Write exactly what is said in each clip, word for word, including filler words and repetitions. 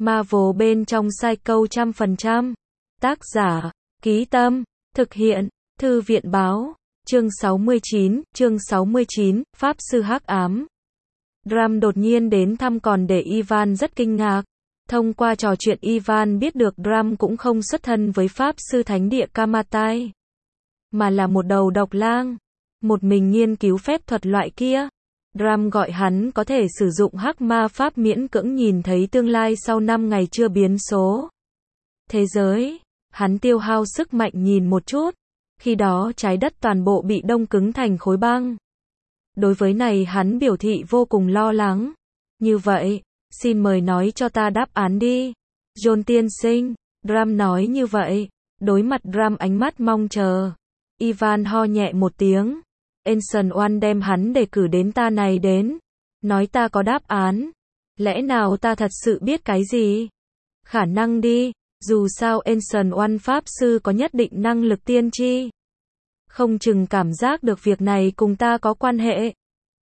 Marvel bên trong Psycho trăm phần trăm. Tác giả, Ký Tâm, thực hiện, Thư viện báo, chương sáu mươi chín, chương sáu mươi chín, Pháp sư hắc ám. Drum đột nhiên đến thăm còn để Ivan rất kinh ngạc. Thông qua trò chuyện Ivan biết được Drum cũng không xuất thân với Pháp sư thánh địa Kamatai, mà là một đầu độc lang, một mình nghiên cứu phép thuật loại kia. Drum gọi hắn có thể sử dụng hắc ma pháp miễn cưỡng nhìn thấy tương lai sau năm ngày chưa biến số thế giới. Hắn tiêu hao sức mạnh nhìn một chút, khi đó trái đất toàn bộ bị đông cứng thành khối băng. Đối với này hắn biểu thị vô cùng lo lắng. Như vậy, xin mời nói cho ta đáp án đi, John tiên sinh. Drum nói như vậy. Đối mặt Drum ánh mắt mong chờ, Ivan ho nhẹ một tiếng. Ancient One đem hắn đề cử đến ta này đến, nói ta có đáp án. Lẽ nào ta thật sự biết cái gì? Khả năng đi, dù sao Ancient One Pháp sư có nhất định năng lực tiên tri. Không chừng cảm giác được việc này cùng ta có quan hệ.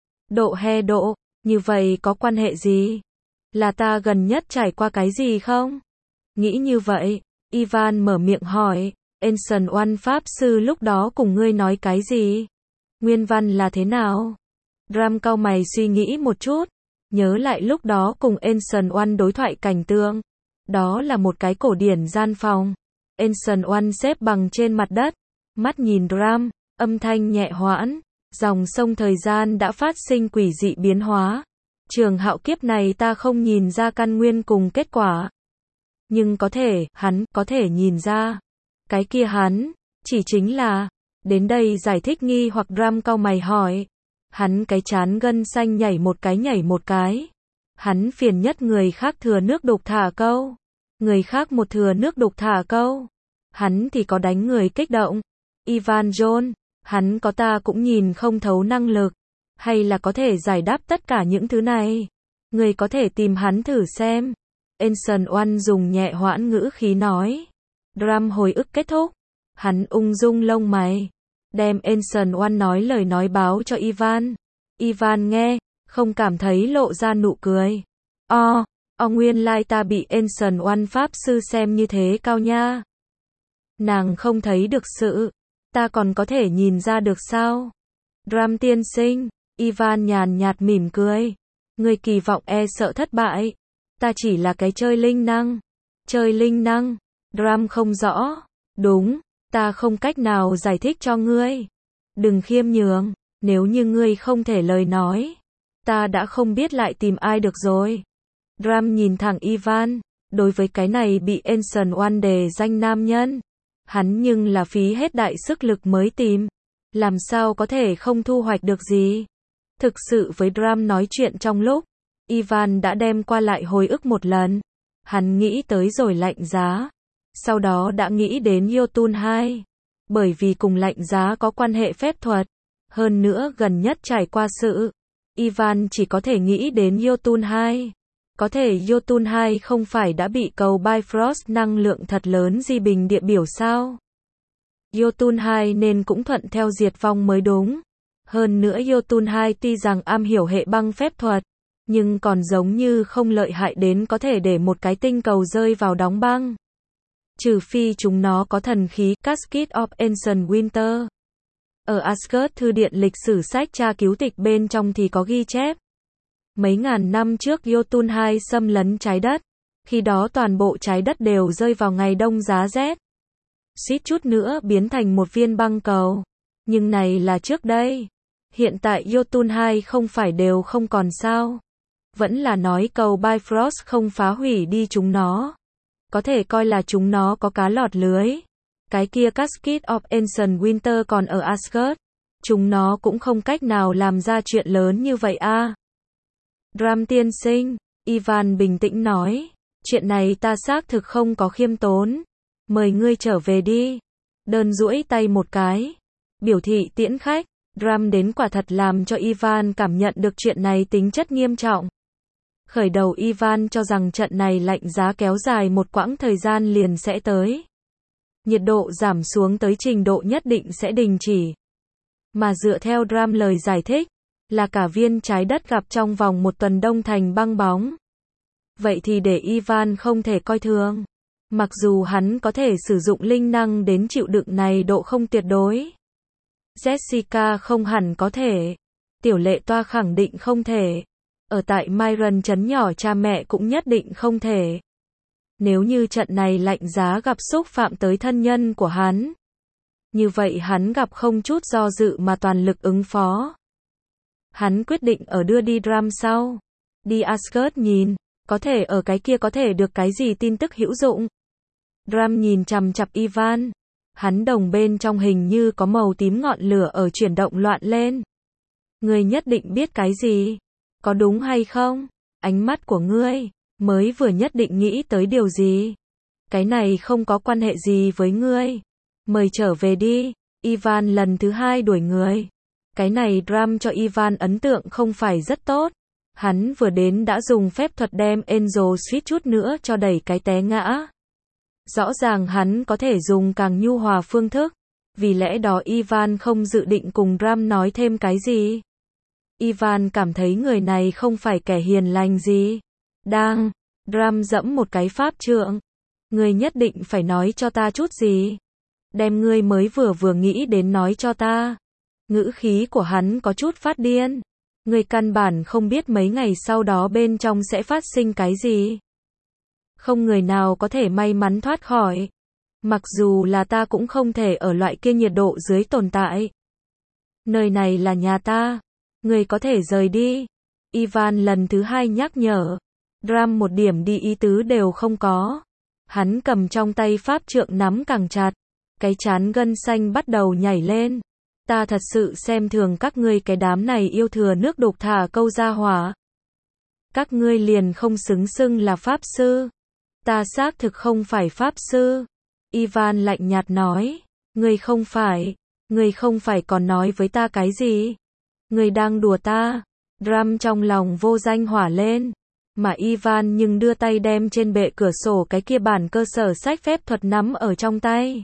Độ he độ, như vậy có quan hệ gì? Là ta gần nhất trải qua cái gì không? Nghĩ như vậy, Ivan mở miệng hỏi, Ancient One Pháp sư lúc đó cùng ngươi nói cái gì? Nguyên văn là thế nào? Drum cau mày suy nghĩ một chút, nhớ lại lúc đó cùng Ancient One đối thoại cảnh tượng. Đó là một cái cổ điển gian phòng. Ancient One xếp bằng trên mặt đất, mắt nhìn Drum, âm thanh nhẹ hoãn. Dòng sông thời gian đã phát sinh quỷ dị biến hóa. Trường hạo kiếp này ta không nhìn ra căn nguyên cùng kết quả. Nhưng có thể, hắn, có thể nhìn ra. Cái kia hắn, chỉ chính là... Đến đây giải thích nghi hoặc Drum cau mày hỏi. Hắn cái chán gân xanh nhảy một cái nhảy một cái. Hắn phiền nhất người khác thừa nước đục thả câu. Người khác một thừa nước đục thả câu. Hắn thì có đánh người kích động. Ivan John, hắn có ta cũng nhìn không thấu năng lực. Hay là có thể giải đáp tất cả những thứ này. Người có thể tìm hắn thử xem. Ancient One dùng nhẹ hoãn ngữ khí nói. Drum hồi ức kết thúc. Hắn ung dung lông mày, đem Ancient One nói lời nói báo cho Ivan. Ivan nghe, không cảm thấy lộ ra nụ cười. O, o nguyên lai ta bị Ancient One Pháp sư xem như thế cao nha. Nàng không thấy được sự, ta còn có thể nhìn ra được sao? Drum tiên sinh, Ivan nhàn nhạt mỉm cười. Người kỳ vọng e sợ thất bại. Ta chỉ là cái chơi linh năng. Chơi linh năng, Drum không rõ. Đúng. Ta không cách nào giải thích cho ngươi. Đừng khiêm nhường, nếu như ngươi không thể lời nói, ta đã không biết lại tìm ai được rồi. Drum nhìn thẳng Ivan, đối với cái này bị Ancient One đề danh nam nhân, hắn nhưng là phí hết đại sức lực mới tìm, làm sao có thể không thu hoạch được gì. Thực sự với Drum nói chuyện trong lúc, Ivan đã đem qua lại hồi ức một lần, hắn nghĩ tới rồi lạnh giá. Sau đó đã nghĩ đến Jotun hai, bởi vì cùng lạnh giá có quan hệ phép thuật, hơn nữa gần nhất trải qua sự, Ivan chỉ có thể nghĩ đến Jotun hai. Có thể Jotun hai không phải đã bị cầu Bifrost năng lượng thật lớn di bình địa biểu sao? Jotun hai nên cũng thuận theo diệt vong mới đúng. Hơn nữa Jotun hai tuy rằng am hiểu hệ băng phép thuật, nhưng còn giống như không lợi hại đến có thể để một cái tinh cầu rơi vào đóng băng. Trừ phi chúng nó có thần khí Casket of Ancient Winter. Ở Asgard thư điện lịch sử sách tra cứu tịch bên trong thì có ghi chép. Mấy ngàn năm trước Jotun hai xâm lấn trái đất. Khi đó toàn bộ trái đất đều rơi vào ngày đông giá rét. Suýt chút nữa biến thành một viên băng cầu. Nhưng này là trước đây. Hiện tại Jotun hai không phải đều không còn sao. Vẫn là nói cầu Bifrost không phá hủy đi chúng nó. Có thể coi là chúng nó có cá lọt lưới. Cái kia Casket of Ancient Winter còn ở Asgard. Chúng nó cũng không cách nào làm ra chuyện lớn như vậy a. À. Drum tiên sinh, Ivan bình tĩnh nói. Chuyện này ta xác thực không có khiêm tốn. Mời ngươi trở về đi. Đơn duỗi tay một cái. Biểu thị tiễn khách. Drum đến quả thật làm cho Ivan cảm nhận được chuyện này tính chất nghiêm trọng. Khởi đầu Ivan cho rằng trận này lạnh giá kéo dài một quãng thời gian liền sẽ tới. Nhiệt độ giảm xuống tới trình độ nhất định sẽ đình chỉ. Mà dựa theo Drum lời giải thích, là cả viên trái đất gặp trong vòng một tuần đông thành băng bóng. Vậy thì để Ivan không thể coi thường. Mặc dù hắn có thể sử dụng linh năng đến chịu đựng này độ không tuyệt đối. Jessica không hẳn có thể. Tiểu lệ toa khẳng định không thể. Ở tại Myron trấn nhỏ cha mẹ cũng nhất định không thể. Nếu như trận này lạnh giá gặp xúc phạm tới thân nhân của hắn. Như vậy hắn gặp không chút do dự mà toàn lực ứng phó. Hắn quyết định ở đưa đi Drum sau. Đi Asgard nhìn, có thể ở cái kia có thể được cái gì tin tức hữu dụng. Drum nhìn chằm chằm Ivan. Hắn đồng bên trong hình như có màu tím ngọn lửa ở chuyển động loạn lên. Ngươi nhất định biết cái gì? Có đúng hay không? Ánh mắt của ngươi mới vừa nhất định nghĩ tới điều gì? Cái này không có quan hệ gì với ngươi. Mời trở về đi. Ivan lần thứ hai đuổi người. Cái này Drum cho Ivan ấn tượng không phải rất tốt. Hắn vừa đến đã dùng phép thuật đem Angel suýt chút nữa cho đẩy cái té ngã. Rõ ràng hắn có thể dùng càng nhu hòa phương thức. Vì lẽ đó Ivan không dự định cùng Drum nói thêm cái gì. Ivan cảm thấy người này không phải kẻ hiền lành gì. Đang, Drum dẫm một cái pháp trượng. Ngươi nhất định phải nói cho ta chút gì. Đem ngươi mới vừa vừa nghĩ đến nói cho ta. Ngữ khí của hắn có chút phát điên. Ngươi căn bản không biết mấy ngày sau đó bên trong sẽ phát sinh cái gì. Không người nào có thể may mắn thoát khỏi. Mặc dù là ta cũng không thể ở loại kia nhiệt độ dưới tồn tại. Nơi này là nhà ta. Ngươi có thể rời đi. Ivan lần thứ hai nhắc nhở. Drum một điểm đi ý tứ đều không có. Hắn cầm trong tay pháp trượng nắm càng chặt. Cái trán gân xanh bắt đầu nhảy lên. Ta thật sự xem thường các ngươi cái đám này yêu thừa nước đục thả câu ra hỏa. Các ngươi liền không xứng xưng là pháp sư. Ta xác thực không phải pháp sư. Ivan lạnh nhạt nói. Ngươi không phải. Ngươi không phải còn nói với ta cái gì? Ngươi đang đùa ta. Drum trong lòng vô danh hỏa lên. Mà Ivan nhưng đưa tay đem trên bệ cửa sổ cái kia bản cơ sở sách phép thuật nắm ở trong tay.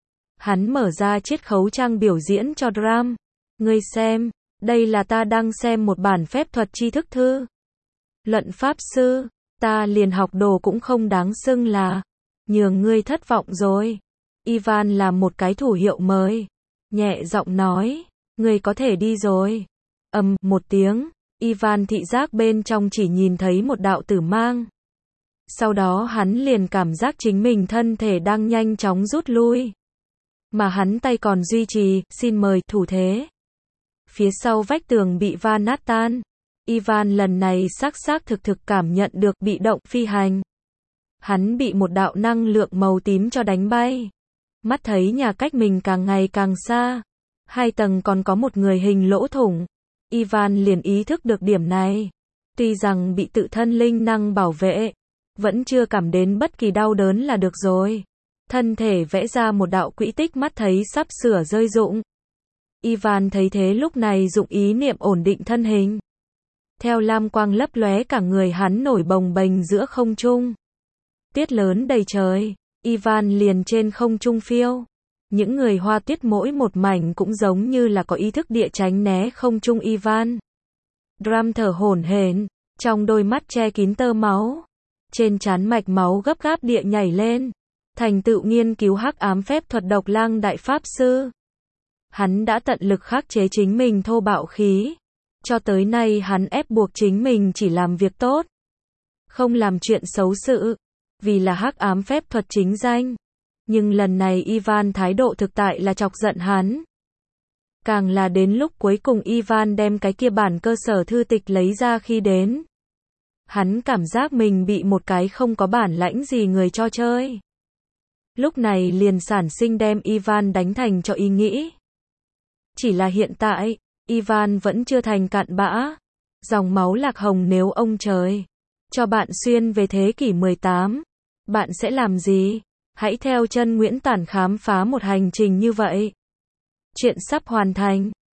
Hắn mở ra chiết khấu trang biểu diễn cho Drum. Ngươi xem, đây là ta đang xem một bản phép thuật tri thức thư. Luận pháp sư, ta liền học đồ cũng không đáng xưng là. Nhường ngươi thất vọng rồi. Ivan là một cái thủ hiệu mới. Nhẹ giọng nói, ngươi có thể đi rồi. Ầm, um, một tiếng, Ivan thị giác bên trong chỉ nhìn thấy một đạo tử mang. Sau đó hắn liền cảm giác chính mình thân thể đang nhanh chóng rút lui. Mà hắn tay còn duy trì, xin mời, thủ thế. Phía sau vách tường bị va nát tan. Ivan lần này xác xác thực thực cảm nhận được bị động phi hành. Hắn bị một đạo năng lượng màu tím cho đánh bay. Mắt thấy nhà cách mình càng ngày càng xa. Hai tầng còn có một người hình lỗ thủng. Ivan liền ý thức được điểm này. Tuy rằng bị tự thân linh năng bảo vệ, vẫn chưa cảm đến bất kỳ đau đớn là được rồi. Thân thể vẽ ra một đạo quỹ tích mắt thấy sắp sửa rơi rụng. Ivan thấy thế lúc này dụng ý niệm ổn định thân hình. Theo lam quang lấp lóe cả người hắn nổi bồng bềnh giữa không trung. Tiết lớn đầy trời, Ivan liền trên không trung phiêu. Những người hoa tuyết mỗi một mảnh cũng giống như là có ý thức địa tránh né không trung Ivan. Drum thở hổn hển, trong đôi mắt che kín tơ máu. Trên trán mạch máu gấp gáp địa nhảy lên. Thành tựu nghiên cứu hắc ám phép thuật độc lang đại pháp sư. Hắn đã tận lực khắc chế chính mình thô bạo khí. Cho tới nay hắn ép buộc chính mình chỉ làm việc tốt. Không làm chuyện xấu sự. Vì là hắc ám phép thuật chính danh. Nhưng lần này Ivan thái độ thực tại là chọc giận hắn. Càng là đến lúc cuối cùng Ivan đem cái kia bản cơ sở thư tịch lấy ra khi đến. Hắn cảm giác mình bị một cái không có bản lãnh gì người cho chơi. Lúc này liền sản sinh đem Ivan đánh thành cho ý nghĩ. Chỉ là hiện tại, Ivan vẫn chưa thành cặn bã. Dòng máu lạc hồng nếu ông trời cho bạn xuyên về thế kỷ mười tám, bạn sẽ làm gì? Hãy theo chân Nguyễn Tản khám phá một hành trình như vậy. Chuyện sắp hoàn thành.